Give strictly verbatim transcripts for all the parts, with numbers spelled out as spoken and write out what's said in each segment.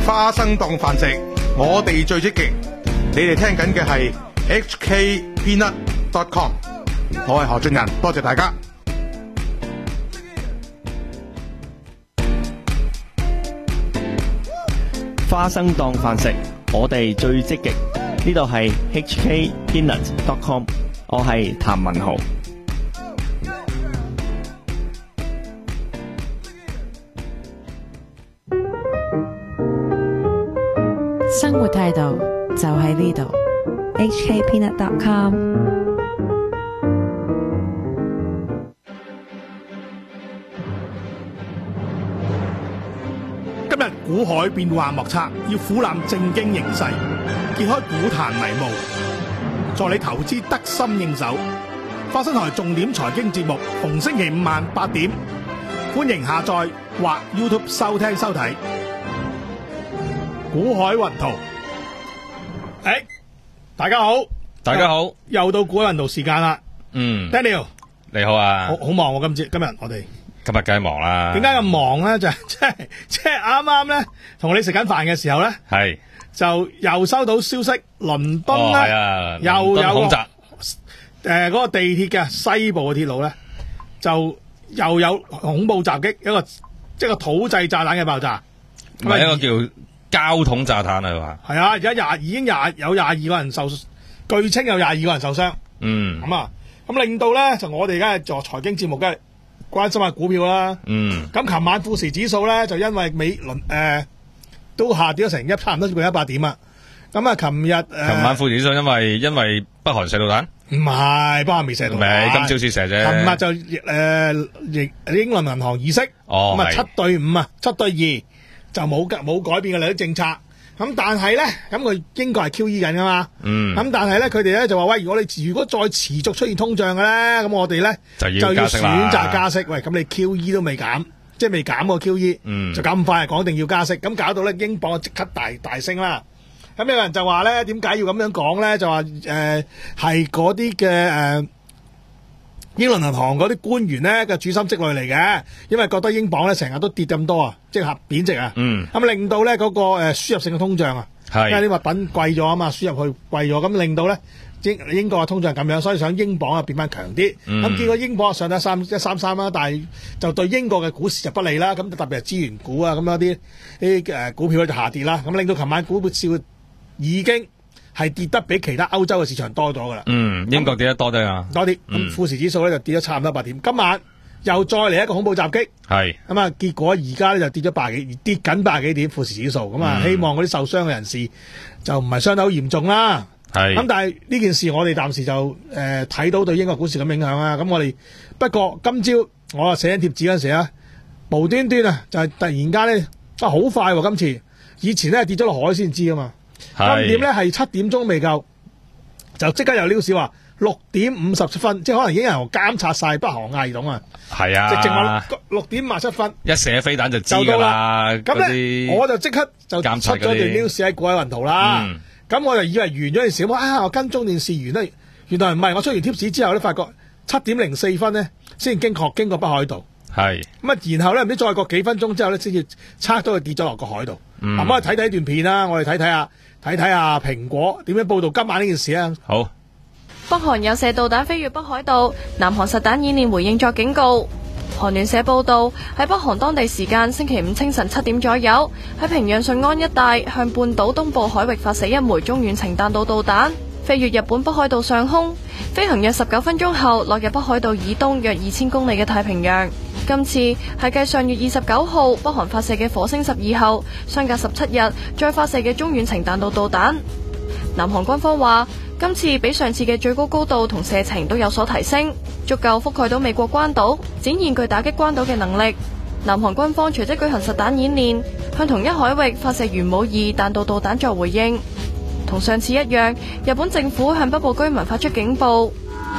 花生檔飯食，我哋最積極。你哋聽緊嘅係 H K Peanut dot com， 我係何俊仁，多謝大家。 花生檔飯食，我哋最積極。呢度係 H K Peanut dot com， 我係譚文豪。 生活態度就喺呢度 ，H K Peanut dot com。 今日股海變幻莫測，要俯瞰正經形勢，揭開股壇迷霧，助你投資得心應手。花生台重點財經節目，逢星期五晚八點，歡迎下載或 YouTube 收聽收睇。股海雲圖，誒，大家好， 大家好， 又到股海雲圖時間啦。 嗯 ，Daniel， 你好啊， 好好忙喎，今次今日我哋。 今日梗係忙啦。 點解咁忙咧？就係即係即係啱啱咧，同你食緊飯嘅時候咧， 係就又收到消息，倫敦咧、 哦係啊、 又有恐襲， 誒嗰個地鐵嘅西部嘅鐵路咧，就又有恐怖襲擊，一個即係個土製炸彈嘅爆炸， 唔係一個叫膠桶炸彈啊嘛。 係啊，而家廿已經廿有廿二個人受，據稱有廿二個人受傷。 嗯， 咁啊，咁令到咧就我哋而家係做財經節目嘅。關心下股票啦， 嗯， 咁琴晚富時指數咧就因為美倫誒、呃、都下跌咗成一差唔多接近一百點啊，咁啊琴日誒，琴、 呃、晚富時指數因為因為北韓射導彈， 唔係北韓未射導彈， 咪今朝先射啫。 琴日就誒、呃、英倫銀行議息， 哦， 咁啊七對五啊，七對二就冇冇改變嘅利率政策。咁但係咧，咁佢英國係 Q E 緊噶嘛， 嗯， 咁但係咧，佢哋咧就話喂，如果你如果再持續出現通脹嘅咧，咁我哋咧就要選擇加息。喂，咁你 Q E 都未減，即係未減個 Q E， 嗯， 就咁快講定要加息，咁搞到咧英鎊即刻大大升啦。咁有人就話咧，點解要咁樣講咧？就話誒係嗰啲嘅誒英倫銀行嗰啲官員咧嘅主心積慮嚟嘅，因為覺得英鎊咧成日都跌咁多啊，即係合貶值啊， 嗯， 咁令到咧嗰個誒輸入性嘅通脹啊， 係因為啲物品貴咗啊嘛，輸入去貴咗，咁令到咧英英國嘅通脹咁樣，所以想英鎊啊變翻強啲。咁、嗯、結果英鎊上得三一三三啦，但係就對英國嘅股市就不利啦。咁特別係資源股啊，咁樣啲啲誒股票咧就下跌啦。咁令到琴晚股票已經係跌得比其他歐洲嘅市場多咗噶啦。 嗯，英國跌得多啲啊， 多啲。咁、嗯、富時指數咧就跌咗差唔多八點。今晚又再嚟一個恐怖襲擊，係咁啊！結果而家咧就跌咗百幾，跌緊百幾點富時指數。咁啊、嗯，希望嗰啲受傷嘅人士就唔係傷得好嚴重啦。係咁，但係呢件事我哋暫時就誒睇、呃、到對英國股市咁影響啊。咁我哋不過今朝我啊寫緊貼紙嗰陣時啊，無端端啊就係、是、突然間咧啊好快喎、啊！今次以前咧跌咗落海先知啊嘛。今點咧係七點鐘未夠，就即刻有料市話六點五十七分，即係可能已經有人監察晒北韓亞系統啊。係啊，直情話六點五十七分， 一射飛彈就知㗎啦。 咁咧我就即刻就出咗段料市喺股海雲圖啦。咁、嗯、我就以為完咗件事，我啊我跟蹤電視完咧，原來唔係，我出完貼士之後咧，發覺七點零四分咧先經過經過北海道。係咁啊，然後咧唔知再過幾分鐘之後咧，先至測到佢跌咗落個海度。咁、嗯、我哋睇睇段片啦，我哋睇睇下睇睇下蘋果點樣報道今晚呢件事啊。好， 北韓有射導彈飛越北海道，南韓實彈演練回應作警告。韓聯社報道，喺北韓當地時間星期五清晨七點左右，喺平壤順安一帶向半島東部海域發射一枚中遠程彈道導彈，飛越日本北海道上空，飛行約十九分鐘後落入北海道以東約二千公里嘅太平洋。今次係繼上月二十九號北韓發射嘅火星十二後，相隔十七日再發射嘅中遠程彈道導彈。南韓軍方話，今次比上次嘅最高高度同射程都有所提升，足夠覆蓋到美國關島，展現具打擊關島嘅能力。南韓軍方隨即舉行實彈演練，向同一海域發射元武二彈道導彈作回應。同上次一樣，日本政府向北部居民發出警報。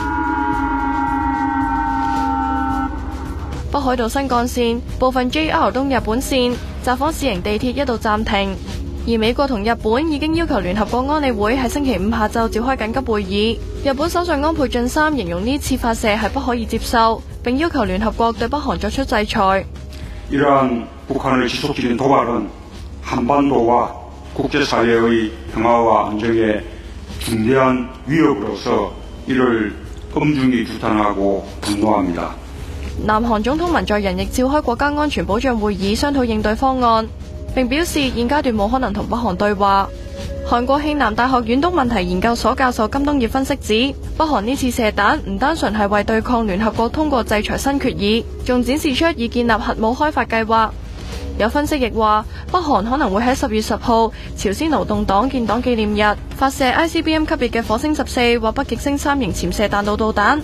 北海道新幹線部分 J R 東日本線札幌市營地鐵一度暫停，而美國同日本已經要求聯合國安理會喺星期五下晝召開緊急會議。日本首相安倍晉三形容呢次發射係不可以接受，並要求聯合國對北韓作出制裁。 이러한 북한을 지속적인 도발은 한반도와 국제사회의 평화와 안정에 중대한 위협으로서 이를 엄중히 규탄하고 분노합니다。 南韓總統文在寅亦召開國家安全保障會議，商討應對方案，並表示現階段冇可能同北韓對話。韓國慶南大學遠東問題研究所教授金東業分析指，北韓呢次射彈唔單純係為對抗聯合國通過制裁新決議，仲展示出已建立核武開發計劃。有分析亦話，北韓可能會喺十月十號朝鮮勞動黨建黨紀念日發射 I C B M 級別嘅火星十四或北極星三型潛射彈道導彈。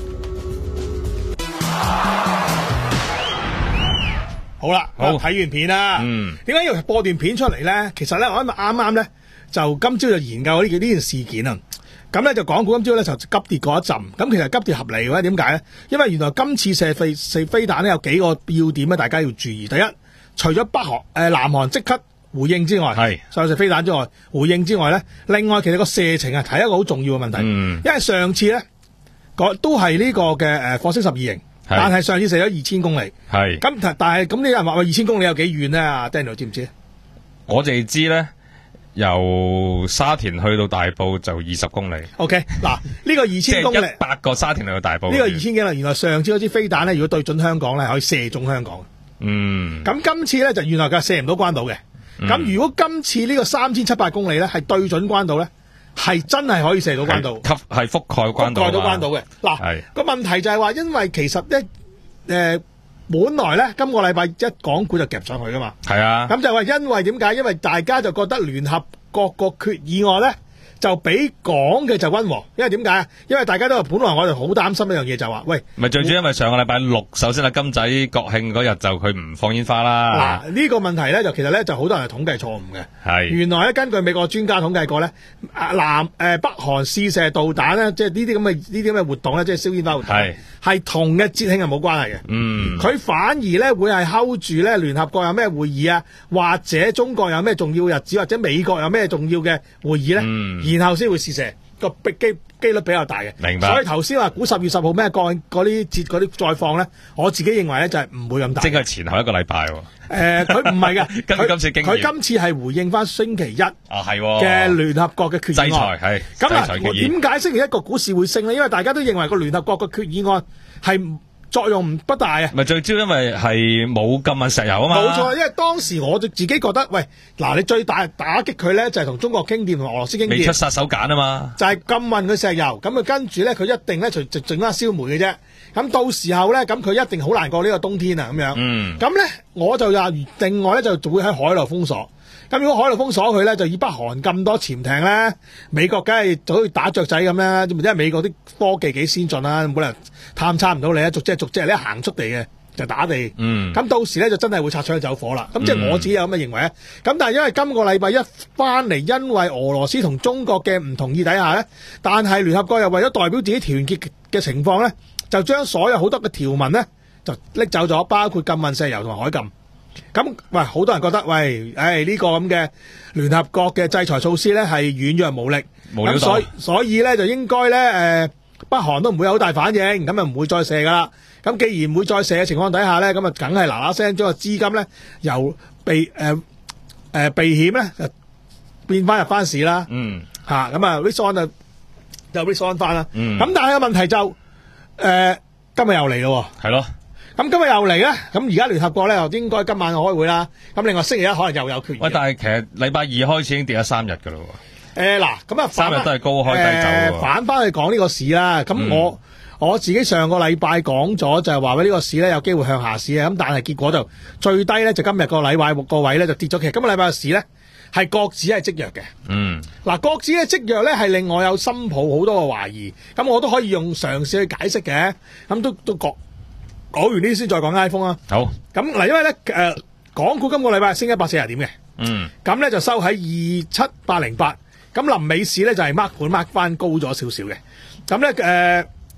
好啦，我睇完片啦。嗯，點解要播段片出嚟咧？其實咧，我啱啱咧就今朝就研究呢件呢件事件啊。咁咧就港股今朝咧就急跌過一陣。咁其實急跌合理嘅，點解咧？因為原來今次射飛射飛彈咧有幾個要點咧，大家要注意。第一，除咗北韓誒、呃、南韓即刻回應之外，係所有射飛彈之外回應之外咧，另外其實個射程係睇一個好重要嘅問題。嗯，因為上次咧個都係呢個嘅誒火星十二型。但係上次射咗二千公里，係咁，但係咁你有人話喂二千公里有幾遠咧？阿 Daniel 知唔知？ 我哋知咧，由沙田去到大埔就二十公里。 OK， 嗱呢個二千公里， 即係一百個沙田去到大埔。 呢個二千幾啦，原來上次嗰支飛彈咧，如果對準香港咧，可以射中香港。嗯，咁今次咧就原來佢射唔到關島嘅。咁、嗯、如果今次呢個三千七百公里咧係對準關島咧？係真係可以射到關島， 係係覆蓋關島，覆蓋到關島嘅。嗱，個問題就係話，因為其實咧，誒、呃，本來咧今個禮拜一港股就夾上去噶嘛。係啊。咁就話因為點解？因為大家就覺得聯合國個決議案咧就比講嘅就溫和，因為點解啊？因為大家都本來我哋好擔心一樣嘢就話，喂， 咪最主要因為上個禮拜六，首先係金仔國慶嗰日就佢唔放煙花啦。 嗱，呢個問題咧就其實咧就好多人係統計錯誤嘅。係原來咧根據美國專家統計過咧，南誒、呃、北韓試射導彈咧，即係呢啲咁嘅呢啲咁嘅活動咧，即係燒煙花活動，係係同嘅節慶係冇關係嘅。嗯，佢反而咧會係 hold 住咧聯合國有咩會議啊，或者中國有咩重要日子，或者美國有咩重要嘅會議咧。嗯。然後先會試射，個機機率比較大嘅，明白。所以頭先話估十月十號咩嗰啲節嗰啲再放咧，我自己認為咧就係唔會咁大。 即係前後一個禮拜喎。誒、 呃，佢唔係嘅， 佢今次經驗佢今次係回應翻星期一啊係嘅聯合國嘅決議案。制裁係。咁啊，點解星期一個股市會升咧？因為大家都認為個聯合國嘅決議案係作用唔不大啊！ 咪最主要因為係冇禁運石油啊嘛。 冇錯，因為當時我就自己覺得，喂，嗱，你最大打擊佢咧就係同中國傾掂，同俄羅斯傾掂。未出殺手鐧啊嘛。 就係禁運佢石油，咁啊跟住咧佢一定咧就就整翻燒煤嘅啫。咁到時候咧，咁佢一定好難過呢個冬天啊咁樣。嗯。咁咧我就話另外咧就會喺海內封鎖。咁如果海陸封鎖佢咧，就以北韓咁多潛艇咧，美國梗係就好似打雀仔咁啦，因為美國啲科技幾先進啦，冇理由探測唔到你啊，逐隻逐隻你一行出地嘅就打地。嗯。咁到時咧就真係會擦槍走火啦。咁即係我自己有咁嘅認為啊。咁、嗯、但係因為今個禮拜一翻嚟，因為俄羅斯同中國嘅唔同意底下咧，但係聯合國又為咗代表自己團結嘅情況咧，就將所有好多嘅條文咧就拎走咗，包括禁運石油同埋海禁。咁喂，好多人覺得喂，誒、哎、呢、這個咁嘅聯合國嘅制裁措施咧係軟弱無力，咁所以所以咧就應該咧誒北韓都唔會有好大反應，咁啊唔會再射噶啦。咁既然唔會再射嘅情況底下咧，咁啊梗係嗱嗱聲將個資金咧由避誒誒、呃呃、避險咧就變翻入翻市啦。嗯，吓咁啊 risk on 就就 risk on 翻啦。嗯，咁但係個問題就誒、呃、今日又嚟咯，係咯。咁今日又嚟咧，咁而家聯合國咧又應該今晚開會啦。咁另外星期一可能又有決議。喂， 但係其實禮拜二開始已經跌咗三日噶咯。 誒嗱，咁啊三日都係高開低走。 誒，反翻去講呢個市啦。咁我、嗯、我自己上個禮拜講咗就係話呢個市咧有機會向下市啊。咁但係結果就最低咧就今日個禮拜個位咧就跌咗。其實今個禮拜嘅市咧係國指係積弱嘅。嗯。嗱，國指嘅積弱咧係令我有深抱好多個懷疑。咁我都可以用嘗試去解釋嘅。咁都都覺。講完呢先再講 iPhone 啊。好。咁嗱，因為咧誒、呃，港股今個禮拜升一百四十點嘅。嗯。咁咧就收喺二七八零八。咁臨尾市咧就係 mark 盤 mark 翻高咗少少嘅。咁咧誒，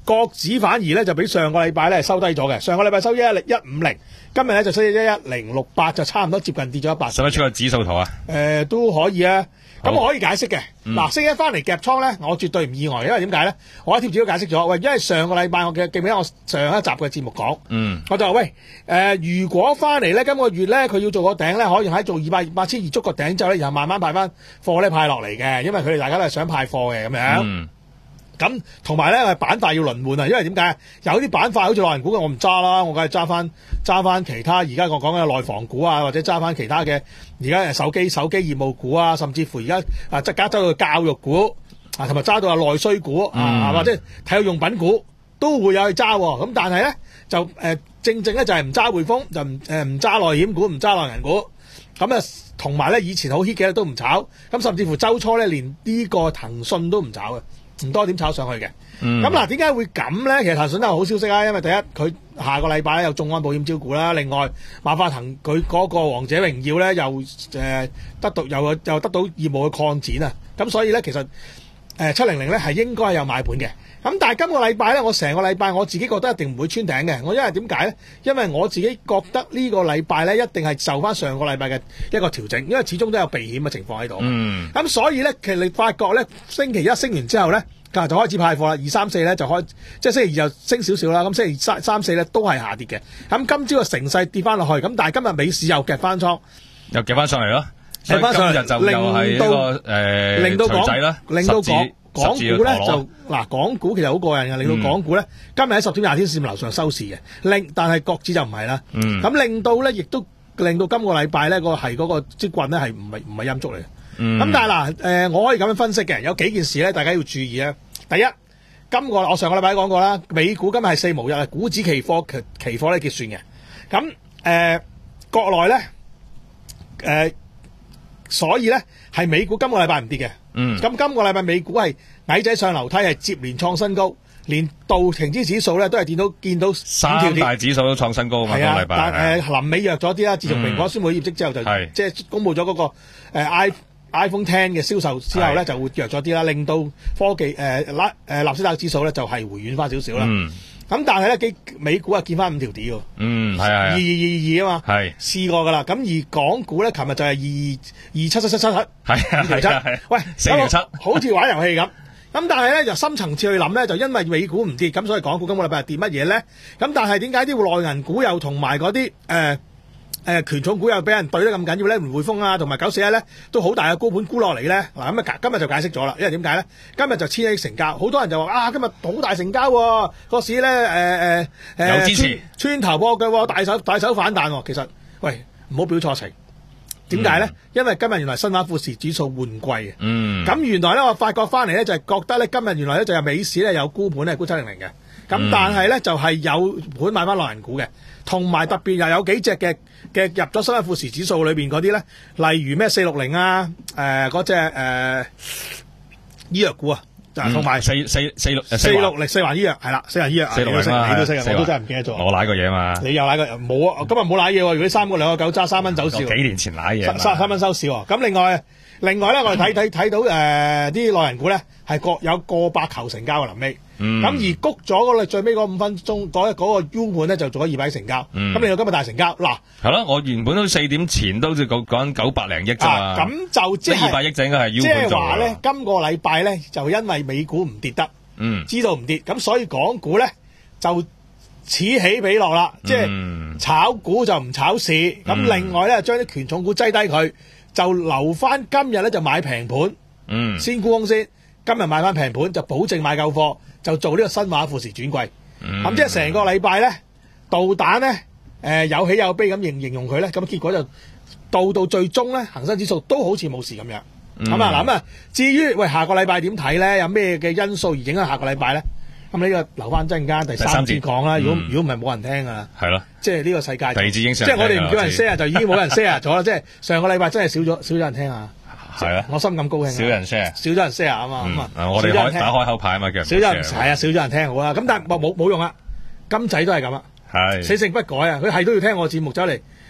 國指反而咧就比上個禮拜咧收低咗嘅，上個禮拜收一一零一五零，今日咧就收一一零六八，就差唔多接近跌咗一百。 使唔使出個指數圖啊？ 誒、呃，都可以啊。咁我可以解釋嘅。嗱、嗯，星期一翻嚟夾倉咧，我絕對唔意外，因為點解咧？我喺貼紙都解釋咗。喂，因為上個禮拜我記記唔記得我上一集嘅節目講，嗯，我就話喂，誒、呃，如果翻嚟咧，今個月咧佢要做個頂咧，可以喺做二百八千二捉個頂之後咧，然後慢慢派翻貨咧派落嚟嘅，因為佢哋大家都係想派貨嘅咁樣。嗯咁同埋咧，板塊要輪換啊！因為點解？有啲板塊好似內銀股嘅，我唔揸啦，我梗係揸翻揸翻其他。而家我講嘅內房股啊，或者揸翻其他嘅而家手機手機業務股啊，甚至乎而家啊即係加州嘅教育股啊，同埋揸到啊內需股、嗯、啊，或者體育用品股都會有去揸。咁但係咧就誒、呃、正正咧就係唔揸匯豐，就唔誒唔揸內險股，唔揸內銀股。咁啊同埋咧以前好 hit 嘅都唔炒。咁甚至乎週初咧連呢個騰訊都唔炒嘅。唔多點炒上去嘅，咁嗱點解會咁咧？其實騰訊都係好消息啊，因為第一佢下個禮拜咧有眾安保險招股啦，另外馬化騰佢嗰個王者榮耀咧又誒、呃、得到又又得到業務嘅擴展啊，咁所以咧其實誒七零零咧係應該有買盤嘅，咁但係今個禮拜咧我成個禮拜我自己覺得一定唔會穿頂嘅，我因為點解咧？因為我自己覺得呢個禮拜咧一定係受翻上個禮拜嘅一個調整，因為始終都有避險嘅情況喺度。嗯，咁所以咧其實你發覺咧星期一升完之後咧，就開始派貨啦，二三四咧就開，即係星期二就升少少啦，咁星期三三四咧都係下跌嘅。咁今朝嘅成勢跌翻落去，咁但係今日美市又夾翻倉，又夾翻上嚟咯。夾翻上嚟就令到誒，令到港，令到港港股咧就嗱，港股其實好過癮嘅，令到港股咧、嗯、今日喺十天廿天線樓上收市嘅，令但係國指就唔係啦。咁、嗯、令到咧，亦都令到今個禮拜咧個係嗰個積棍咧係唔係唔係陰燭嚟嘅。咁、嗯、但係嗱，誒、呃，我可以咁樣分析嘅，有幾件事咧，大家要注意啊。第一，今個我上個禮拜講過啦，美股今日係四無一，股指期貨期期貨咧結算嘅。咁誒、呃，國內咧，誒、呃，所以咧係美股今個禮拜唔跌嘅。嗯。咁今個禮拜美股係矮仔上樓梯，係接連創新高，連道瓊斯指數咧都係見到見到三大指數都創新高啊嘛。係啊，但誒臨尾弱咗啲啦。自從蘋果宣布業績之後就，就即係公布咗嗰、那個誒 i。呃 iPhone X 嘅銷售之後咧就會弱咗啲啦，令到科技誒納誒納斯達克指數咧就係回軟翻少少啦。咁、嗯、但係咧，幾美股啊見翻五條底喎。嗯，係啊，二二二二啊嘛。係試過噶啦。咁而港股咧，琴日就係二二七七七七七。係啊，二條七。喂，四條七，好似玩遊戲咁。咁但係咧，就深層次去諗咧，就因為美股唔跌，咁所以港股今個禮拜係跌乜嘢咧？咁但係點解啲內銀股又同埋嗰啲誒？誒、呃、權重股又俾人對得咁緊要咧，匯豐啊同埋九四一咧都好大嘅高盤沽落嚟咧。嗱咁啊，今日就解釋咗啦，因為點解咧？今日就千億成交，好多人就話啊，今日好大成交喎、啊，個市咧誒誒誒有支持，穿頭波嘅喎，大手大手反彈喎、啊。其實喂，唔好表錯情，點解咧？嗯、因為今日原來新華富時指數換季嘅，嗯，咁原來咧我發覺翻嚟咧就係、是、覺得咧今日原來咧就係美市咧有沽盤咧沽七零零嘅，咁但係咧就係、是、有盤買翻內銀股嘅。同埋特別又有幾隻嘅嘅入咗新華富時指數裏邊嗰啲咧，例如咩四六零啊，誒嗰隻誒醫藥股啊，同埋四四四六四六零四環醫藥係啦，四環醫藥四六零你都識啊，我都真係唔記得咗。我舐過嘢嘛？你又舐過冇啊？今日冇舐嘢喎，如果三個兩個九揸三蚊走市，幾年前舐嘢，三三蚊收市喎。咁另外另外咧，我哋睇睇睇到誒啲內銀股咧係各有過百球成交嘅臨尾。咁、嗯、而谷咗嗰最尾嗰五分鐘嗰嗰、嗰個 U 盤咧就做咗二百億成交，咁、嗯、你到今日大成交嗱係咯，我原本都四點前都好似講講九百零億啫嘛，咁、啊、就即係二百億就應該係 U 盤做。即係話咧，今個禮拜咧就因為美股唔跌得，嗯，知道唔跌，咁所以港股咧就此起彼落啦，即係炒股就唔炒市，咁、嗯、另外咧將啲權重股擠低佢，就留翻今日咧就買平盤，嗯，先沽空先，今日買翻平盤就保證買夠貨。就做呢個新華富時轉季，咁、嗯、即係成個禮拜咧，導彈咧，誒、呃、有喜有悲咁形形容佢咧，咁結果就到到最終咧，恒生指數都好似冇事咁樣。咁、嗯、啊，嗱咁啊，至於喂下個禮拜點睇咧？有咩嘅因素而影響下個禮拜咧？咁呢個留翻陣間第三節講啦。如果如果唔係冇人聽啊，係咯，即係呢個世界第二節影即係我哋唔叫人 share 就已經冇人 share 咗啦。即係上個禮拜真係少咗少咗人聽啊。係啊，我心咁高興。少人 share，少咗人 share 啊嘛。咁、嗯、啊，我哋開打開口牌啊嘛，其實少咗人係啊，少咗人聽好啦。咁但係冇冇用啊，金仔都係咁啊，係死性不改啊。佢係都要聽我節目走嚟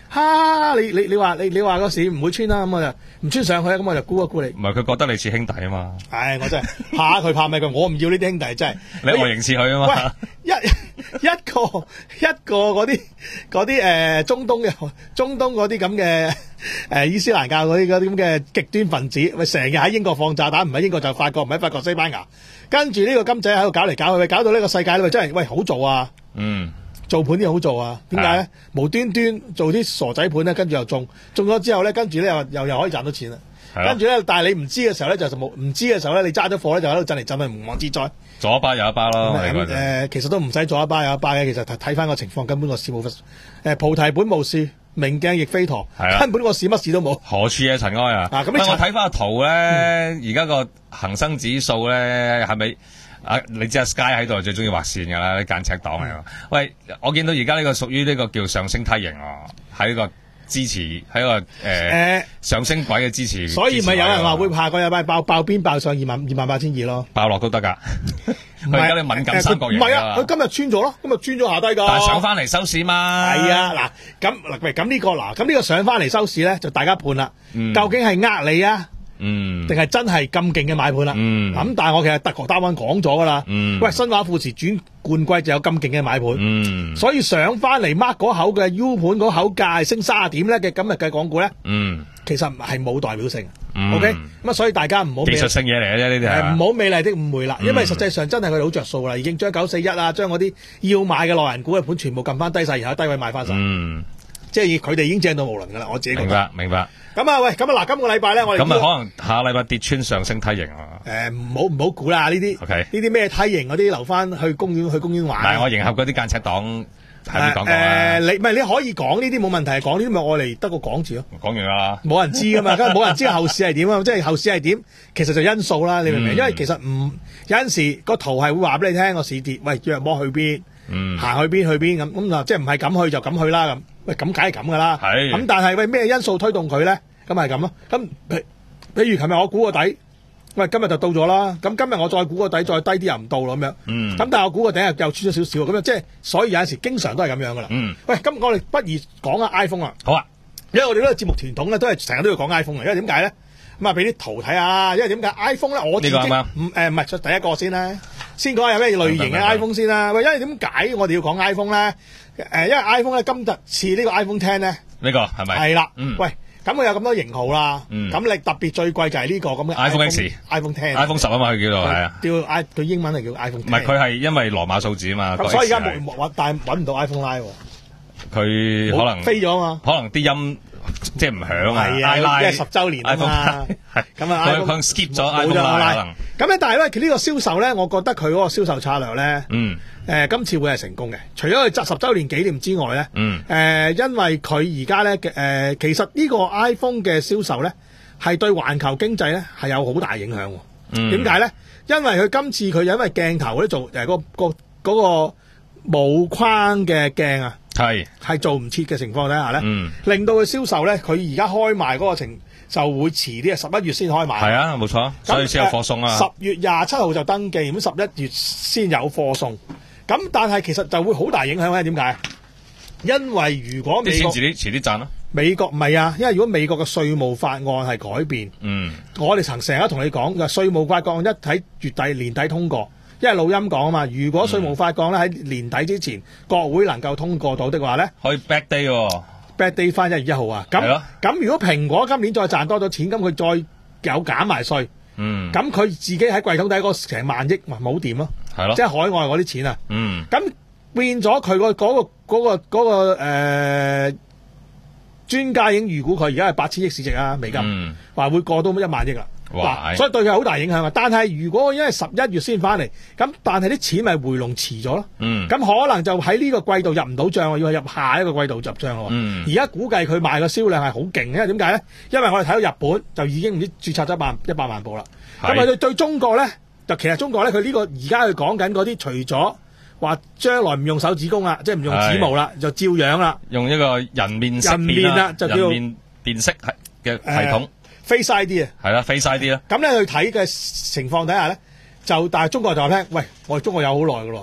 哈，你你你話你你話個市唔會穿啦，咁我就唔穿上去，咁我就估一估你。 唔係佢覺得你似兄弟啊嘛。 唉，我真係怕佢怕咩佢，我唔要呢啲兄弟真係。 你外形似佢啊嘛。 喂，一一個一個嗰啲嗰啲誒中東嘅中東嗰啲咁嘅誒伊斯蘭教嗰啲嗰啲咁嘅極端分子，喂成日喺英國放炸彈，唔喺英國就法國，唔喺法國西班牙，跟住呢個金仔喺度搞嚟搞去，搞到呢個世界咧真係喂好做啊。嗯。做盤啲好做啊？點解咧？無端端做啲傻仔盤咧，跟住又中，中咗之後咧，跟住咧又又又可以賺到錢啦。跟住咧，但係你唔知嘅時候咧，就冇唔知嘅時候咧，你揸咗貨咧就喺度震嚟震去，無妄之災。 左一巴右一巴咯。 咁誒、呃，其實都唔使左一巴右一巴嘅，其實睇翻個情況，根本個市冇誒菩提本無事，明鏡亦非銅，根本個市乜事都冇。 何處啊，塵埃啊！啊咁我睇翻個圖咧，而家個恒生指數咧係咪？啊！你知阿 Sky 喺度最中意畫線㗎啦，啲間尺黨嚟㗎。喂，我見到而家呢個屬於呢個叫上升梯形喎，喺個支持喺個誒、呃呃、上升軌嘅支持。 所以咪有人話會下個禮拜爆爆邊爆上二萬二萬八千二咯， 爆落都得㗎。佢而家你敏感三角形唔係啊，佢今日穿咗咯，今日穿咗下低㗎。 但係上翻嚟收市嘛。係啊，嗱咁嗱，咁呢個嗱咁呢個上翻嚟收市咧，就大家判啦、嗯。究竟係呃你啊？嗯，定係真係咁勁嘅買盤啦？嗯，咁但係我其實德國單灣講咗噶啦。嗯，喂，新華富時轉冠季就有咁勁嘅買盤。嗯，所以上翻嚟 mark 嗰口嘅 U 盤嗰口價升卅點咧嘅今日嘅港股咧，嗯，其實係冇代表性。嗯、OK，咁啊，所以大家唔好技術性嘢嚟嘅啫，呢啲係唔好美麗的誤會啦、嗯，因為實際上真係佢哋好着數啦，已經將九四一啊，將嗰啲要買嘅內銀股嘅盤全部撳翻低晒，然後低位買翻晒。嗯。即係佢哋已經正到無倫噶啦，我自己覺得。 明白，明白。 咁啊，喂，咁啊，嗱，今個禮拜咧，我哋咁啊，可能下個禮拜跌穿上升梯形啊。 誒，唔好唔好估啦，呢啲。OK。呢啲咩梯形嗰啲留翻去公園去公園玩。 但係我迎合嗰啲間尺黨係咪講過啊？ 誒，你唔係你可以講呢啲冇問題，講呢啲咪我嚟得個講字咯。 講完啦。 冇人知噶嘛，咁冇人知後市係點啊？即係後市係點，其實就因素啦，你明唔明？因為其實唔有陣時個圖係會話俾你聽個市跌，喂，約摸去邊，行去邊去邊咁咁嗱，即係唔係咁去就咁去啦咁。喂，咁梗係咁噶啦，咁但係喂咩因素推動佢咧？咁係咁咯。咁譬譬如琴日我估個底，喂今日就到咗啦。咁今日我再估個底，再低啲又唔到咯咁樣。嗯。咁但係我估個底又又穿咗少少，咁樣即係所以有陣時經常都係咁樣噶啦。嗯。喂，咁我哋不如講下 iPhone 啊。好啊。因為我哋呢個節目傳統咧，都係成日都要講 iPhone 嘅。因為點解咧？咁啊，俾啲圖睇下。因為點解 iPhone 咧？我自己唔誒唔係出第一個先啦。先講下有咩類型嘅 iPhone 先啦。喂，因為點解我哋要講 iPhone 咧？誒，因為 iPhone 咧今日似呢個 iPhone X 咧， 呢個係咪？係啦，嗯， 喂，咁佢有咁多型號啦，嗯，咁你特別最貴就係呢個咁嘅 iPhone X、iPhone X、iPhone 十啊嘛，佢叫做係啊， 叫 i 佢英文係叫 iPhone。唔係，佢係因為羅馬數字啊嘛， 咁所以而家冇冇但係揾唔到 iPhone Live， 佢可能飛咗啊嘛， 可能啲音即係唔響啊， 係啊，因為十週年啊嘛， 係咁啊，佢佢 skip 咗 iPhone Live 可能。咁咧，但係咧，佢呢個銷售咧，我覺得佢嗰個銷售策略咧，嗯。誒、呃、今次會係成功嘅，除咗佢集十週年紀念之外咧，誒、嗯呃、因為佢而家咧誒其實呢個 iPhone 嘅銷售咧係對環球經濟咧係有好大影響喎。點解咧？因為佢今次佢因為鏡頭咧做誒個個嗰個無框嘅鏡啊，係係做唔切嘅情況底下咧、嗯，令到佢銷售咧佢而家開賣嗰個程就會遲啲啊，十一月先開賣。係啊，冇錯，所以先有貨送啊。 十月廿七號就登記，咁十一月先有貨送。咁但係其實就會好大影響咧，點解？因為如果美國遲啲遲啲賺咯， 美國唔係啊，因為如果美國嘅稅務法案係改變，嗯，我哋曾成日同你講嘅稅務法案一喺月底年底通過，因為錄音講啊嘛，如果稅務法案咧喺年底之前、嗯、國會能夠通過到的話咧， 可以 back day 喎、哦、 ，back day 翻一月一號啊，咁咁如果蘋果今年再賺多咗錢，咁佢再有減埋稅。嗯，咁佢自己喺櫃桶底嗰成萬億，冇掂咯，係咯，即係海外嗰啲錢啊，嗯，咁變咗佢個嗰個嗰個嗰個誒專家已經預估佢而家係八千億市值啊美金，話、嗯、會過到一萬億啦，哇，所以對佢好大影響啊。但係如果因為十一月先翻嚟，咁但係啲錢咪回籠遲咗咯，嗯，咁可能就喺呢個季度入唔到賬，要入下一個季度入賬咯，嗯，而家估計佢賣個銷量係好勁，因為點解咧？因為我哋睇到日本就已經唔知註冊咗一百一百萬部啦。咁啊，對對中國咧，就其實中國咧，佢呢個而家佢講緊嗰啲，除咗話將來唔用手指公啦，即係唔用指模啦，就照樣啦， 用一個人面識別啦，就叫人面辨識嘅系統、呃、Face I D 啊，係啦 Face I D 啦。咁咧去睇嘅情況底下咧，就但係中國就話聽，喂，我哋中國有好耐噶咯，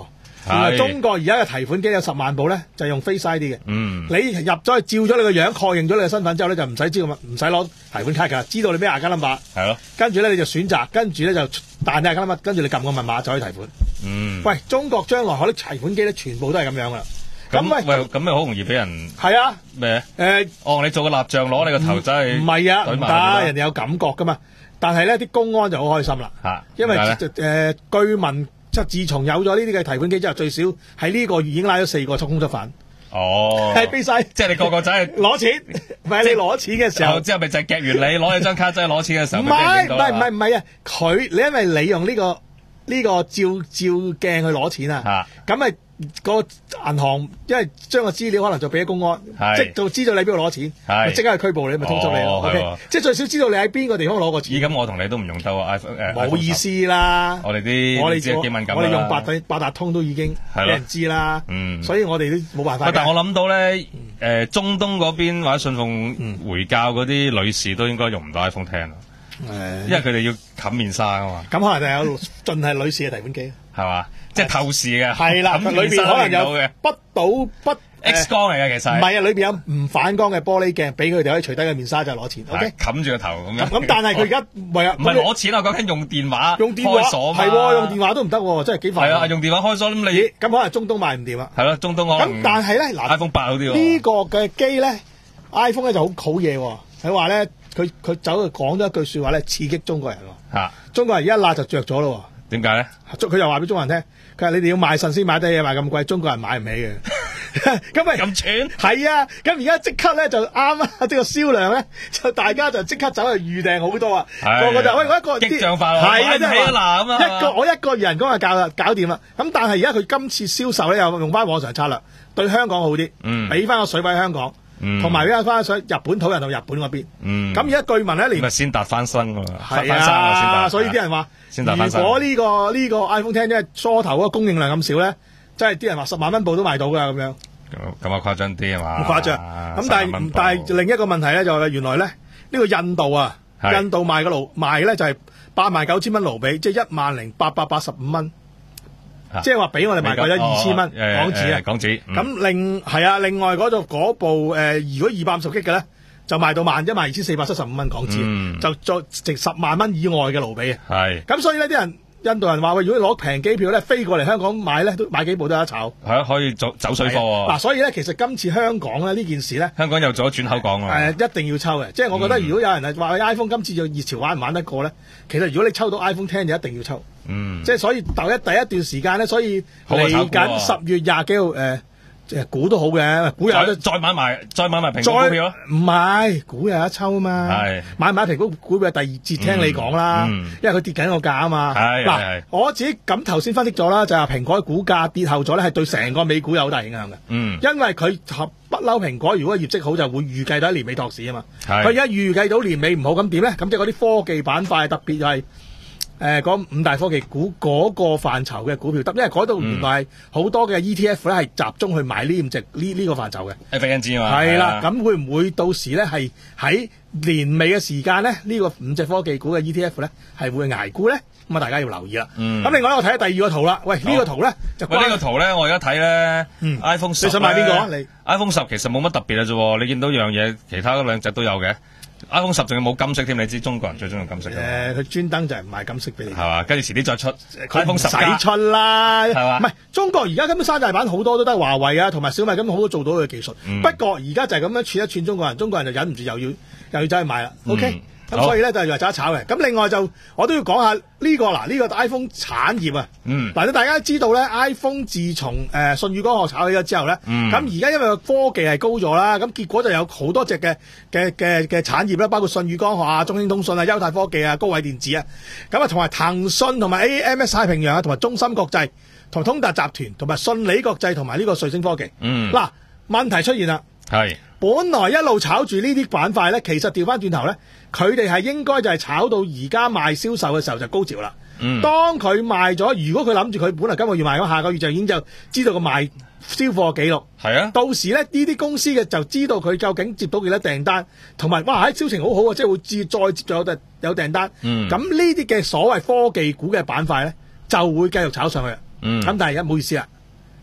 原來中國而家嘅提款機有十萬部咧，就係用 Face I D 嘅。嗯，你入咗去照咗你個樣，確認咗你嘅身份之後咧，就唔使知道唔使攞提款卡噶，知道你咩 account number。係咯。跟住咧你就選擇，跟住咧就彈你 account number，跟住你撳個密碼就可以提款。嗯。喂，中國將來嗰啲提款機咧，全部都係咁樣噶啦。 咁喂，咁咪好容易俾人係啊咩？ 誒， 哦，你做個蠟像攞你個頭真係唔係啊，唔得，人哋有感覺噶嘛。但係咧啲公安就好開心啦，嚇，因為誒據聞即係自從有咗呢啲嘅提款機之後，最少喺呢個月已經拉咗四個空執犯。哦，係俾晒， 即係你個個仔係攞錢，唔係你攞錢嘅時候， 之後咪就係夾完你攞你張卡真係攞錢嘅時候， 唔係唔係唔係唔係啊！佢你因為你用呢個呢個照照鏡去攞錢啊，咁咪。個銀行因為將個資料可能就俾咗公安，即就知道你邊度攞錢，即刻去拘捕你，咪通緝你咯。OK，即係最少知道你喺邊個地方攞過錢。 咦，咁我同你都唔用得喎 iPhone 誒， 冇意思啦。 我哋啲我哋幾敏感啦。 我哋用八達八達通都已經俾人知啦。嗯，所以我哋都冇辦法。 但係我諗到咧，誒中東嗰邊或者信奉回教嗰啲女士都應該用唔到 iPhone X 咯。誒，因為佢哋要冚面紗啊嘛。 咁可能就有盡係女士嘅提款機， 係嘛？即係透視嘅， 係啦，裏邊可能有不倒不 X 光嚟嘅，其實唔係啊，裏邊有唔反光嘅玻璃鏡，俾佢哋可以除低個面紗就攞錢。OK， 冚住個頭咁樣。 咁但係佢而家唔係啊， 唔係攞錢啊，講緊用電話用電話開鎖嘛， 係喎，用電話都唔得，真係幾煩。 係啊，用電話開鎖咁你咁可能中東賣唔掂啊。 係咯，中東可能。 咁但係咧，嗱 ，iPhone 八好啲喎。 呢個嘅機咧 ，iPhone 咧就好好嘢喎。佢話咧，佢佢走去講咗一句説話咧，刺激中國人喎。嚇！中國人一辣就着咗咯。 點解咧？ 佢又話俾中國人聽，佢話你哋要賣腎先買得嘢，賣咁貴，中國人買唔起嘅。咁咪咁蠢？ 係啊！咁而家即刻咧就啱啊！即個銷量咧就大家就即刻走去預訂好多啊！個個就喂我一個激漲化係啊！ 即係嗱咁啊！ 一個我一個人工就搞啦，搞掂啦。咁但係而家佢今次銷售咧又用翻往常策略，對香港好啲，嗯，俾翻個水位香港。同埋咧翻上日本土人到日本嗰邊，咁而家據聞咧連咪先達翻身㗎嘛， 係啊，所以啲人話，如果呢個呢個 iPhone X 因為初頭嗰個供應量咁少咧，真係啲人話十萬蚊部都賣到㗎咁樣。 咁啊誇張啲係嘛？ 誇張。咁但係但係另一個問題咧就係原來咧呢個印度啊，印度賣個盧賣咧就係八萬九千蚊盧比，即係一萬零八百八十五蚊。即係話俾我哋賣貴咗二千蚊港紙啊， 港紙。 咁另係啊，另外嗰度嗰部誒，如果二百五十 G 嘅咧，就賣到萬一萬二千四百七十五蚊港紙，就再值十萬蚊以外嘅盧比啊。係。咁所以呢啲人印度人話喂，如果攞平機票咧，飛過嚟香港買咧，都買幾部都有得炒。 係啊，可以走走水貨喎。 嗱，所以咧，其實今次香港咧呢件事咧， 香港又做咗轉口港啊。 誒，一定要抽嘅。即係我覺得，如果有人係話 iPhone 今次就熱潮玩唔玩得過咧，其實如果你抽到 iPhone X 就一定要抽。嗯，即係所以頭一第一段時間咧，所以嚟緊十月廿幾號誒，即係股都好嘅，股有得再買埋，再買埋蘋果股票咯。 唔係股有得抽啊嘛，係買埋蘋果股票第二節聽你講啦，因為佢跌緊個價啊嘛。嗱，我自己咁頭先分析咗啦，就係蘋果股價跌後咗咧，係對成個美股有好大影響嘅。嗯，因為佢不嬲蘋果如果業績好就會預計到年尾托市啊嘛。佢而家預計到年尾唔好咁點咧？咁即係嗰啲科技板塊特別係。誒，嗰、呃、五大科技股嗰個範疇嘅股票得，因為嗰度原來係好多嘅 E T F 咧係集中去買呢五隻呢呢個範疇嘅。 F N G 啊嘛， 係啦，咁會唔會到時咧係喺年尾嘅時間咧呢、這個五隻科技股嘅 E T F 咧係會捱沽咧？咁啊，大家要留意啦。咁、嗯、另外我睇下第二個圖啦。喂，呢、這個圖咧就喂呢、這個圖咧，我而家睇咧，iPhone 十你想買邊個啊？你 iPhone 十其實冇乜特別嘅啫，你見到樣嘢，其他嗰兩隻都有嘅。iPhone 十仲有冇金色添？你知中國人最中意金色嘅。誒、 呃，佢專登就係唔賣金色俾你。係嘛？跟住遲啲再出。 iPhone 十使出啦，係嘛吧？唔係中國而家根本山寨版好多都得華為啊，同埋小米根本好多做到嘅技術。嗯、不過而家就係咁樣串一串中國人，中國人就忍唔住又要又要走去買啦。嗯、OK。咁所以咧就係話走一炒嘅。咁另外就我都要講下呢、這個嗱，呢、這個 iPhone 產業啊。嗯。嗱，大家都知道咧 ，iPhone 自從誒、呃、舜宇光學炒起咗之後咧，咁而家因為個科技係高咗啦，咁結果就有好多隻嘅嘅嘅嘅產業啦，包括舜宇光學啊、中興通訊啊、優泰科技啊、高偉電子啊，咁啊同埋騰訊同埋 A M S 太平洋啊，同埋中芯國際同埋通達集團同埋信理國際同埋呢個瑞聲科技。嗯。嗱，問題出現啦。係。本來一路炒住呢啲板塊咧，其實調翻轉頭咧，佢哋係應該就係炒到而家賣銷售嘅時候就高潮啦。嗯，當佢賣咗，如果佢諗住佢本來今個月賣咗，下個月就已經就知道個賣銷貨記錄。係啊，到時咧呢啲公司嘅就知道佢究竟接到幾多訂單，同埋哇喺銷情好好啊，即係會接再接咗有有訂單。嗯，咁呢啲嘅所謂科技股嘅板塊咧，就會繼續炒上去。嗯，咁但係而家唔好意思啦。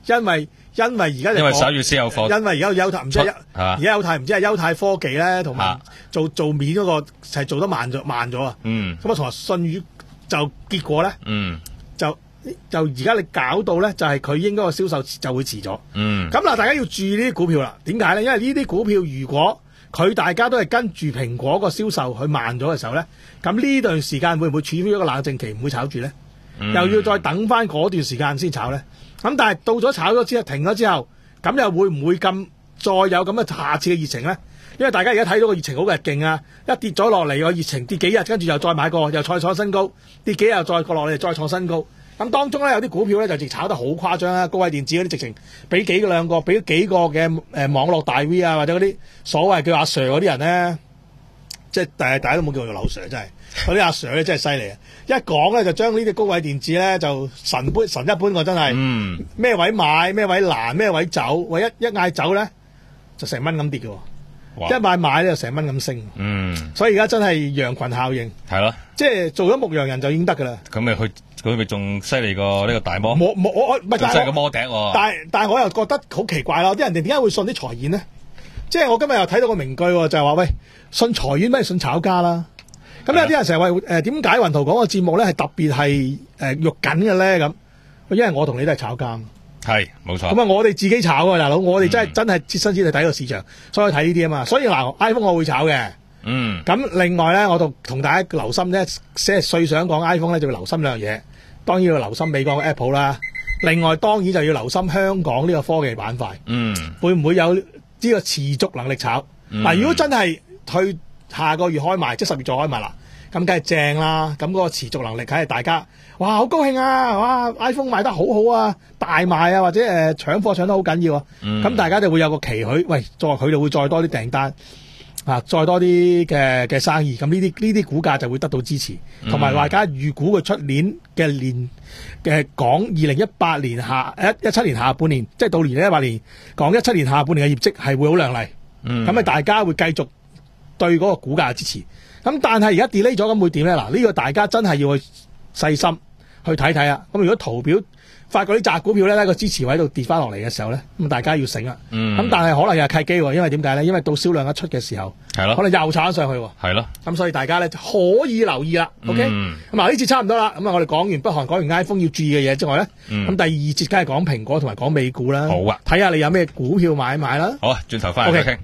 因為因為而家因為十一月先有貨， 因為而家有優泰唔知係而家優泰唔知係優泰科技咧，同埋做做面嗰個係做得慢咗慢咗啊。嗯，咁啊同埋信譽就結果咧，嗯，就就而家你搞到咧，就係佢應該個銷售就會遲咗。嗯，咁嗱，大家要注意呢啲股票啦。點解咧？因為呢啲股票如果佢大家都係跟住蘋果個銷售去慢咗嘅時候咧，咁呢段時間會唔會處於一個冷靜期，唔會炒住咧？嗯、又要再等翻嗰段時間先炒咧？咁但係到咗炒咗之後停咗之後，咁又會唔會咁再有咁嘅下次嘅熱情咧？因為大家而家睇到個熱情好嘅勁啊！一跌咗落嚟個熱情跌幾日，跟住又再買過，又再創新高，跌幾日再過落嚟再創新高。咁當中咧有啲股票咧就直炒得好誇張啦，高位電子嗰啲直情俾幾個兩個，俾幾個嘅誒、呃、網絡大 V 啊，或者嗰啲所謂叫阿 Sir 嗰啲人咧，即係大大家都冇叫佢做劉 Sir， 真係嗰啲阿 Sir 咧真係犀利啊！一講咧就將呢啲高位電子咧就神般神一般喎，真係咩、嗯、位買咩位攔咩位走，喂一一嗌走咧就成蚊咁跌嘅喎。一買買咧就成蚊咁升，嗯，所以而家真係羊群效應，係咯，即係做咗牧羊人就已經得噶啦。 咁咪佢佢咪仲犀利過呢個大摩？ 冇冇我我唔係， 真係個摩頂喎。 但係但係我又覺得好奇怪咯，啲人哋點解會信啲財演呢？即係我今日又睇到個名句，就係話喂，信財演咩信炒家啦。咁有啲人成日話誒點解雲圖講個節目咧係特別係誒肉緊嘅咧咁？因為我同你都係炒家。 係，冇錯。 咁啊，我哋自己炒啊，大佬，我哋真係、嗯、真係切身之地睇個市場，所以睇呢啲啊嘛。所以嗱 ，iPhone 我會炒嘅。嗯。咁另外咧，我同同大家留心咧，即係最想講 iPhone 咧，就要留心兩樣嘢。當然要留心美國嘅 Apple 啦。另外當然就要留心香港呢個科技板塊。嗯。會唔會有呢個持續能力炒？嗱、嗯，如果真係去下個月開賣，即係十月再開賣啦，咁梗係正啦。咁嗰個持續能力，梗係大家。哇！好高興啊！哇 ！iPhone 賣得好好啊，大賣啊，或者誒、呃、搶貨搶得好緊要啊。咁、嗯、大家就會有個期許，喂，再佢就會再多啲訂單啊，再多啲嘅嘅生意。咁呢啲呢啲股價就會得到支持，同埋大家預估佢出年嘅年嘅講二零一八年下一一七年下半年，即係到年一八年講一七年下半年嘅業績係會好亮麗。咁、嗯、啊，大家會繼續對嗰個股價支持。咁但係而家 delay 咗，咁會點咧？嗱，呢個大家真係要去細心去睇睇啊！咁如果圖表發覺啲扎股票咧，喺個支持位度跌翻落嚟嘅時候咧，咁大家要醒啦。嗯。咁但係可能又係契機喎，因為點解咧？因為到銷量一出嘅時候，係咯，可能又炒上去喎。係咯。咁所以大家咧可以留意啦。OK。咁嗱，呢節差唔多啦。咁啊，我哋講完北韓，講完 iPhone 要注意嘅嘢之外咧，咁、嗯、第二節梗係講蘋果同埋講美股啦。好啊。睇下你有咩股票買買啦。 好啊，轉頭翻嚟再傾。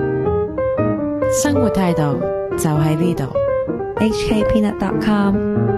生活態度就喺呢度。H K Peanut dot com